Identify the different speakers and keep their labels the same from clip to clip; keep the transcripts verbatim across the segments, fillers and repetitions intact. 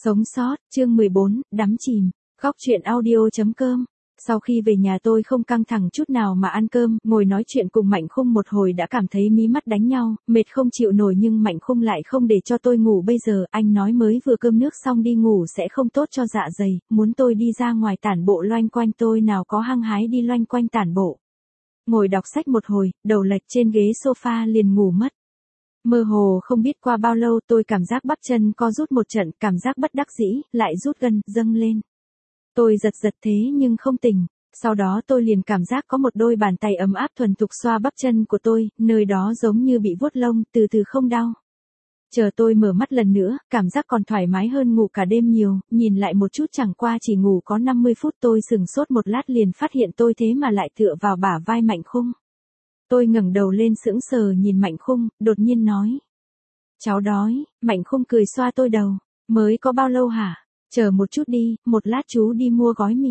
Speaker 1: Sống sót, chương mười bốn, đắm chìm. Góc truyện audio.com. Sau khi về nhà tôi không căng thẳng chút nào mà ăn cơm, ngồi nói chuyện cùng Mạnh Khung một hồi đã cảm thấy mí mắt đánh nhau, mệt không chịu nổi nhưng Mạnh Khung lại không để cho tôi ngủ bây giờ, anh nói mới vừa cơm nước xong đi ngủ sẽ không tốt cho dạ dày, muốn tôi đi ra ngoài tản bộ loanh quanh, tôi nào có hăng hái đi loanh quanh tản bộ. Ngồi đọc sách một hồi, đầu lệch trên ghế sofa liền ngủ mất. Mơ hồ không biết qua bao lâu tôi cảm giác bắp chân co rút một trận, cảm giác bất đắc dĩ, lại rút gân, dâng lên. Tôi giật giật thế nhưng không tỉnh, sau đó tôi liền cảm giác có một đôi bàn tay ấm áp thuần thục xoa bắp chân của tôi, nơi đó giống như bị vuốt lông, từ từ không đau. Chờ tôi mở mắt lần nữa, cảm giác còn thoải mái hơn ngủ cả đêm nhiều, nhìn lại một chút chẳng qua chỉ ngủ có năm mươi phút tôi sửng sốt một lát liền phát hiện tôi thế mà lại tựa vào bả vai Mạnh Khung. Tôi ngẩng đầu lên sững sờ nhìn Mạnh Khung, đột nhiên nói. Cháu đói, Mạnh Khung cười xoa tôi đầu, mới có bao lâu hả? Chờ một chút đi, một lát chú đi mua gói mì.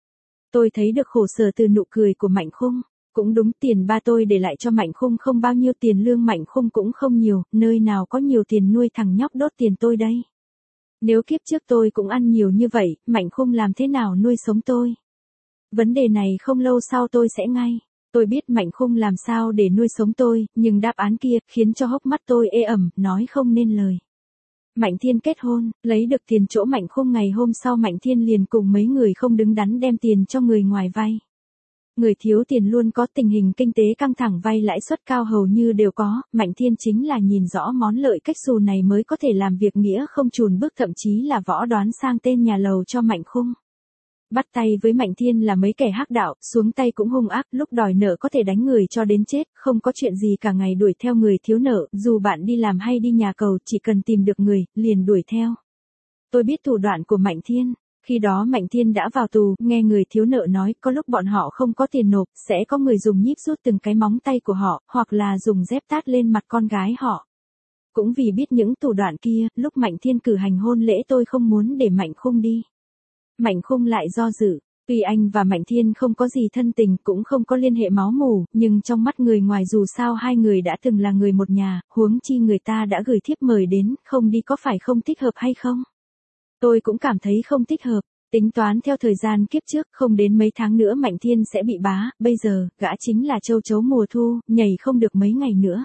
Speaker 1: Tôi thấy được khổ sở từ nụ cười của Mạnh Khung, cũng đúng tiền ba tôi để lại cho Mạnh Khung không bao nhiêu tiền lương Mạnh Khung cũng không nhiều, nơi nào có nhiều tiền nuôi thằng nhóc đốt tiền tôi đây. Nếu kiếp trước tôi cũng ăn nhiều như vậy, Mạnh Khung làm thế nào nuôi sống tôi? Vấn đề này không lâu sau tôi sẽ ngay. Tôi biết Mạnh Khung làm sao để nuôi sống tôi, nhưng đáp án kia khiến cho hốc mắt tôi ê ẩm, nói không nên lời. Mạnh Thiên kết hôn, lấy được tiền chỗ Mạnh Khung ngày hôm sau Mạnh Thiên liền cùng mấy người không đứng đắn đem tiền cho người ngoài vay. Người thiếu tiền luôn có tình hình kinh tế căng thẳng vay lãi suất cao hầu như đều có, Mạnh Thiên chính là nhìn rõ món lợi cách xù này mới có thể làm việc nghĩa không chùn bước thậm chí là võ đoán sang tên nhà lầu cho Mạnh Khung. Bắt tay với Mạnh Thiên là mấy kẻ hắc đạo, xuống tay cũng hung ác, lúc đòi nợ có thể đánh người cho đến chết, không có chuyện gì cả ngày đuổi theo người thiếu nợ, dù bạn đi làm hay đi nhà cầu, chỉ cần tìm được người, liền đuổi theo. Tôi biết thủ đoạn của Mạnh Thiên, khi đó Mạnh Thiên đã vào tù, nghe người thiếu nợ nói, có lúc bọn họ không có tiền nộp, sẽ có người dùng nhíp rút từng cái móng tay của họ, hoặc là dùng dép tát lên mặt con gái họ. Cũng vì biết những thủ đoạn kia, lúc Mạnh Thiên cử hành hôn lễ tôi không muốn để Mạnh Khung đi. Mạnh Khung lại do dự, tuy anh và Mạnh Thiên không có gì thân tình cũng không có liên hệ máu mủ, nhưng trong mắt người ngoài dù sao hai người đã từng là người một nhà, huống chi người ta đã gửi thiếp mời đến, không đi có phải không thích hợp hay không? Tôi cũng cảm thấy không thích hợp, tính toán theo thời gian kiếp trước không đến mấy tháng nữa Mạnh Thiên sẽ bị bá, bây giờ, gã chính là châu chấu mùa thu, nhảy không được mấy ngày nữa.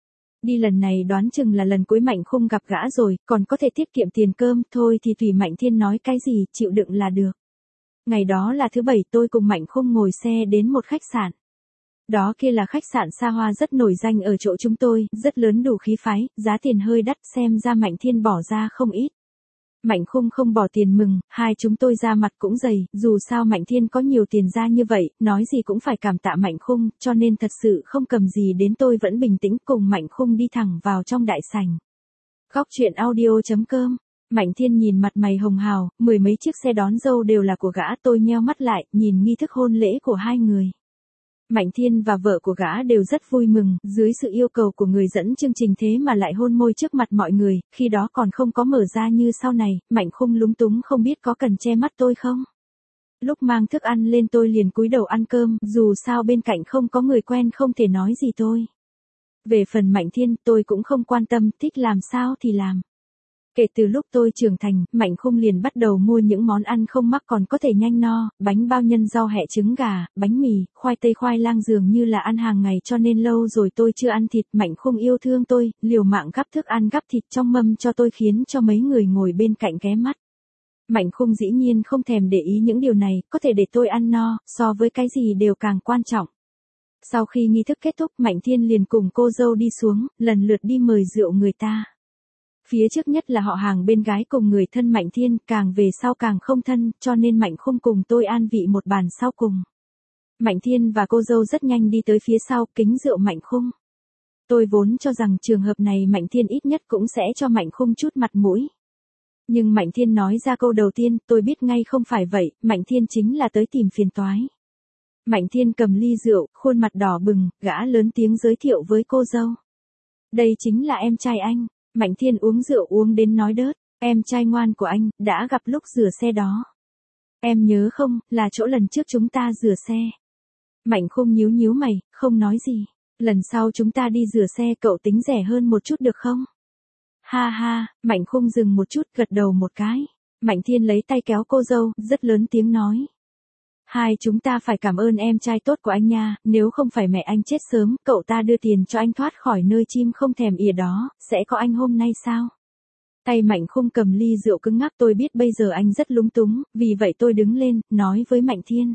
Speaker 1: Đi lần này đoán chừng là lần cuối Mạnh Khung gặp gã rồi, còn có thể tiết kiệm tiền cơm, thôi thì tùy Mạnh Thiên nói cái gì, chịu đựng là được. Ngày đó là thứ bảy tôi cùng Mạnh Khung ngồi xe đến một khách sạn. Đó kia là khách sạn xa hoa rất nổi danh ở chỗ chúng tôi, rất lớn đủ khí phái, giá tiền hơi đắt xem ra Mạnh Thiên bỏ ra không ít. Mạnh Khung không bỏ tiền mừng, hai chúng tôi ra mặt cũng dày, dù sao Mạnh Thiên có nhiều tiền ra như vậy, nói gì cũng phải cảm tạ Mạnh Khung, cho nên thật sự không cầm gì đến tôi vẫn bình tĩnh cùng Mạnh Khung đi thẳng vào trong đại sảnh. Góc truyện audio.com. Mạnh Thiên nhìn mặt mày hồng hào, mười mấy chiếc xe đón dâu đều là của gã, tôi nheo mắt lại, nhìn nghi thức hôn lễ của hai người. Mạnh Thiên và vợ của gã đều rất vui mừng, dưới sự yêu cầu của người dẫn chương trình thế mà lại hôn môi trước mặt mọi người, khi đó còn không có mở ra như sau này, Mạnh Khung lúng túng không biết có cần che mắt tôi không. Lúc mang thức ăn lên tôi liền cúi đầu ăn cơm, dù sao bên cạnh không có người quen không thể nói gì tôi. Về phần Mạnh Thiên tôi cũng không quan tâm, thích làm sao thì làm. Kể từ lúc tôi trưởng thành, Mạnh Khung liền bắt đầu mua những món ăn không mắc còn có thể nhanh no, bánh bao nhân rau hẹ trứng gà, bánh mì, khoai tây khoai lang dường như là ăn hàng ngày cho nên lâu rồi tôi chưa ăn thịt. Mạnh Khung yêu thương tôi, liều mạng gắp thức ăn gắp thịt trong mâm cho tôi khiến cho mấy người ngồi bên cạnh ghé mắt. Mạnh Khung dĩ nhiên không thèm để ý những điều này, có thể để tôi ăn no, so với cái gì đều càng quan trọng. Sau khi nghi thức kết thúc Mạnh Thiên liền cùng cô dâu đi xuống, lần lượt đi mời rượu người ta. Phía trước nhất là họ hàng bên gái cùng người thân Mạnh Thiên, càng về sau càng không thân, cho nên Mạnh Khung cùng tôi an vị một bàn sau cùng. Mạnh Thiên và cô dâu rất nhanh đi tới phía sau, kính rượu Mạnh Khung. Tôi vốn cho rằng trường hợp này Mạnh Thiên ít nhất cũng sẽ cho Mạnh Khung chút mặt mũi. Nhưng Mạnh Thiên nói ra câu đầu tiên, tôi biết ngay không phải vậy, Mạnh Thiên chính là tới tìm phiền toái. Mạnh Thiên cầm ly rượu, khuôn mặt đỏ bừng, gã lớn tiếng giới thiệu với cô dâu. Đây chính là em trai anh. Mạnh Thiên uống rượu uống đến nói đớt, em trai ngoan của anh, đã gặp lúc rửa xe đó. Em nhớ không, là chỗ lần trước chúng ta rửa xe. Mạnh Khung nhíu nhíu mày, không nói gì. Lần sau chúng ta đi rửa xe cậu tính rẻ hơn một chút được không? Ha ha, Mạnh Khung dừng một chút gật đầu một cái. Mạnh Thiên lấy tay kéo cô dâu, rất lớn tiếng nói. Hai chúng ta phải cảm ơn em trai tốt của anh nha, nếu không phải mẹ anh chết sớm, cậu ta đưa tiền cho anh thoát khỏi nơi chim không thèm ỉa đó, sẽ có anh hôm nay sao? Tay Mạnh Khung cầm ly rượu cứng ngắc, tôi biết bây giờ anh rất lúng túng, vì vậy tôi đứng lên, nói với Mạnh Thiên.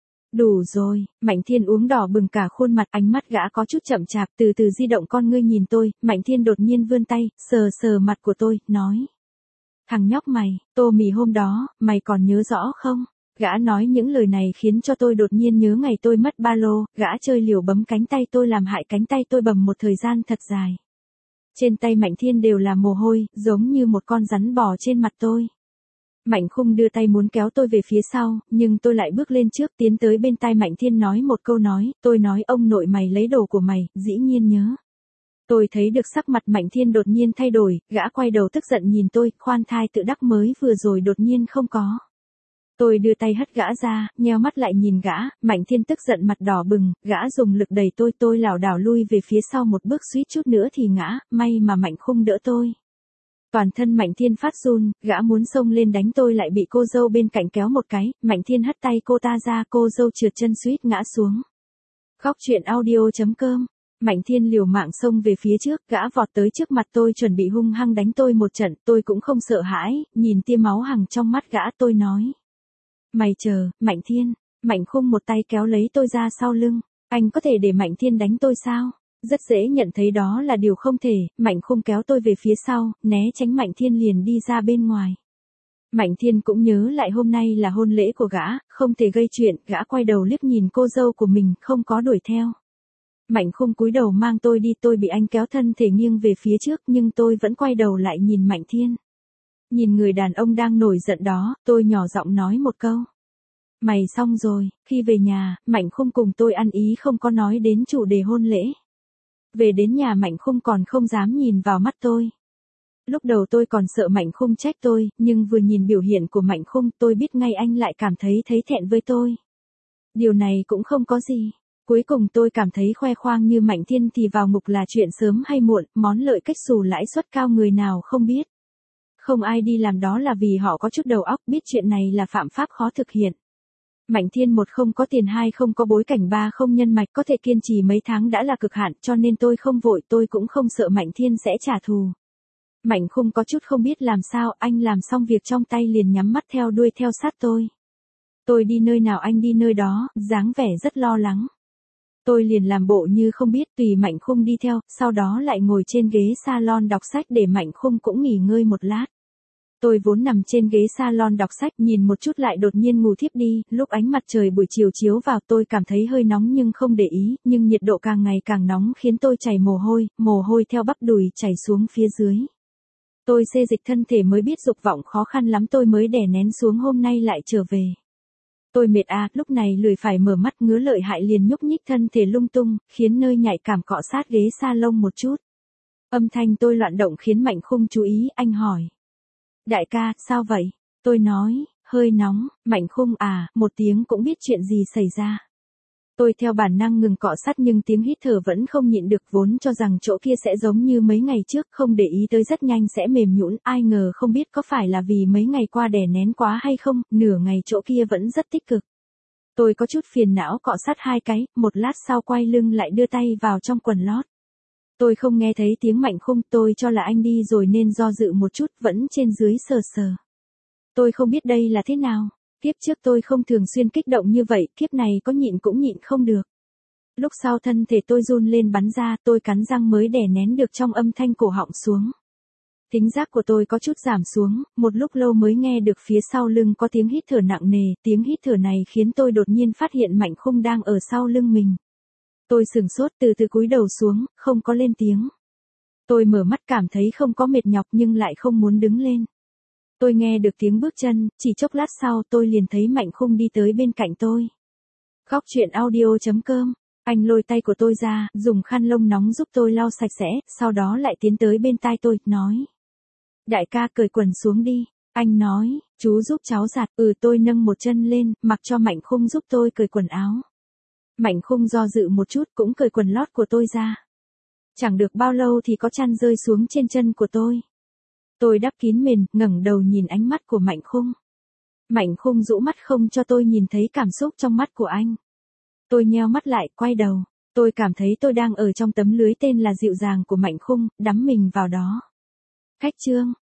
Speaker 1: Đủ rồi, Mạnh Thiên uống đỏ bừng cả khuôn mặt, ánh mắt gã có chút chậm chạp, từ từ di động con ngươi nhìn tôi, Mạnh Thiên đột nhiên vươn tay, sờ sờ mặt của tôi, nói. Thằng nhóc mày, tô mì hôm đó, mày còn nhớ rõ không? Gã nói những lời này khiến cho tôi đột nhiên nhớ ngày tôi mất ba lô, gã chơi liều bấm cánh tay tôi làm hại cánh tay tôi bầm một thời gian thật dài. Trên tay Mạnh Thiên đều là mồ hôi, giống như một con rắn bò trên mặt tôi. Mạnh Khung đưa tay muốn kéo tôi về phía sau, nhưng tôi lại bước lên trước tiến tới bên tai Mạnh Thiên nói một câu nói, tôi nói ông nội mày lấy đồ của mày, dĩ nhiên nhớ. Tôi thấy được sắc mặt Mạnh Thiên đột nhiên thay đổi, gã quay đầu tức giận nhìn tôi, khoan thai tự đắc mới vừa rồi đột nhiên không có. Tôi đưa tay hất gã ra, nheo mắt lại nhìn gã, Mạnh Thiên tức giận mặt đỏ bừng, gã dùng lực đẩy tôi, tôi lảo đảo lui về phía sau một bước suýt chút nữa thì ngã, may mà Mạnh Khung đỡ tôi. Toàn thân Mạnh Thiên phát run, gã muốn xông lên đánh tôi lại bị cô dâu bên cạnh kéo một cái, Mạnh Thiên hất tay cô ta ra, cô dâu trượt chân suýt ngã xuống. Khóc chuyện audio chấm com. Mạnh Thiên liều mạng xông về phía trước, gã vọt tới trước mặt tôi chuẩn bị hung hăng đánh tôi một trận, tôi cũng không sợ hãi, nhìn tia máu hằng trong mắt gã tôi nói. Mày chờ, Mạnh Thiên. Mạnh Khung một tay kéo lấy tôi ra sau lưng, anh có thể để Mạnh Thiên đánh tôi sao? Rất dễ nhận thấy đó là điều không thể, Mạnh Khung kéo tôi về phía sau, né tránh Mạnh Thiên liền đi ra bên ngoài. Mạnh Thiên cũng nhớ lại hôm nay là hôn lễ của gã, không thể gây chuyện, gã quay đầu liếc nhìn cô dâu của mình, không có đuổi theo. Mạnh Khung cúi đầu mang tôi đi, tôi bị anh kéo thân thể nghiêng về phía trước nhưng tôi vẫn quay đầu lại nhìn Mạnh Thiên. Nhìn người đàn ông đang nổi giận đó, tôi nhỏ giọng nói một câu. Mày xong rồi, khi về nhà, Mạnh Khung cùng tôi ăn ý không có nói đến chủ đề hôn lễ. Về đến nhà Mạnh Khung còn không dám nhìn vào mắt tôi. Lúc đầu tôi còn sợ Mạnh Khung trách tôi, nhưng vừa nhìn biểu hiện của Mạnh Khung tôi biết ngay anh lại cảm thấy thấy thẹn với tôi. Điều này cũng không có gì. Cuối cùng tôi cảm thấy khoe khoang như Mạnh Thiên thì vào ngục là chuyện sớm hay muộn, món lợi cách xù lãi suất cao người nào không biết. Không ai đi làm đó là vì họ có chút đầu óc, biết chuyện này là phạm pháp khó thực hiện. Mạnh Thiên một không có tiền, hai không có bối cảnh, ba không nhân mạch, có thể kiên trì mấy tháng đã là cực hạn, cho nên tôi không vội, tôi cũng không sợ Mạnh Thiên sẽ trả thù. Mạnh Khung có chút không biết làm sao, anh làm xong việc trong tay liền nhắm mắt theo đuôi theo sát tôi. Tôi đi nơi nào anh đi nơi đó, dáng vẻ rất lo lắng. Tôi liền làm bộ như không biết, tùy Mạnh Khung đi theo, sau đó lại ngồi trên ghế salon đọc sách để Mạnh Khung cũng nghỉ ngơi một lát. Tôi vốn nằm trên ghế salon đọc sách, nhìn một chút lại đột nhiên ngủ thiếp đi, lúc ánh mặt trời buổi chiều chiếu vào tôi cảm thấy hơi nóng nhưng không để ý, nhưng nhiệt độ càng ngày càng nóng khiến tôi chảy mồ hôi, mồ hôi theo bắp đùi chảy xuống phía dưới. Tôi xê dịch thân thể mới biết dục vọng khó khăn lắm tôi mới đè nén xuống, hôm nay lại trở về. Tôi mệt à, lúc này lười phải mở mắt, ngứa lợi hại liền nhúc nhích thân thể lung tung, khiến nơi nhạy cảm cọ sát ghế salon một chút. Âm thanh tôi loạn động khiến Mạnh Khung chú ý, anh hỏi. Đại ca, sao vậy? Tôi nói, hơi nóng. Mạnh Khung à, một tiếng cũng biết chuyện gì xảy ra. Tôi theo bản năng ngừng cọ sát nhưng tiếng hít thở vẫn không nhịn được, vốn cho rằng chỗ kia sẽ giống như mấy ngày trước, không để ý tới rất nhanh sẽ mềm nhũn, ai ngờ không biết có phải là vì mấy ngày qua đè nén quá hay không, nửa ngày chỗ kia vẫn rất tích cực. Tôi có chút phiền não cọ sát hai cái, một lát sau quay lưng lại đưa tay vào trong quần lót. Tôi không nghe thấy tiếng Mạnh Khung, tôi cho là anh đi rồi nên do dự một chút, vẫn trên dưới sờ sờ. Tôi không biết đây là thế nào. Kiếp trước tôi không thường xuyên kích động như vậy, kiếp này có nhịn cũng nhịn không được. Lúc sau thân thể tôi run lên bắn ra, tôi cắn răng mới đè nén được trong âm thanh cổ họng xuống. Thính giác của tôi có chút giảm xuống, một lúc lâu mới nghe được phía sau lưng có tiếng hít thở nặng nề, tiếng hít thở này khiến tôi đột nhiên phát hiện Mạnh Khung đang ở sau lưng mình. Tôi sửng sốt, từ từ cúi đầu xuống, không có lên tiếng. Tôi mở mắt cảm thấy không có mệt nhọc nhưng lại không muốn đứng lên. Tôi nghe được tiếng bước chân, chỉ chốc lát sau tôi liền thấy Mạnh Khung đi tới bên cạnh tôi. Khóc chuyện audio chấm com. Anh lôi tay của tôi ra, dùng khăn lông nóng giúp tôi lau sạch sẽ, sau đó lại tiến tới bên tai tôi, nói. Đại ca cởi quần xuống đi. Anh nói, chú giúp cháu giặt, ừ tôi nâng một chân lên, mặc cho Mạnh Khung giúp tôi cởi quần áo. Mạnh Khung do dự một chút cũng cởi quần lót của tôi ra. Chẳng được bao lâu thì có chăn rơi xuống trên chân của tôi. Tôi đắp kín mền, ngẩng đầu nhìn ánh mắt của Mạnh Khung. Mạnh Khung rũ mắt không cho tôi nhìn thấy cảm xúc trong mắt của anh. Tôi nheo mắt lại, quay đầu. Tôi cảm thấy tôi đang ở trong tấm lưới tên là dịu dàng của Mạnh Khung, đắm mình vào đó. Khách trương.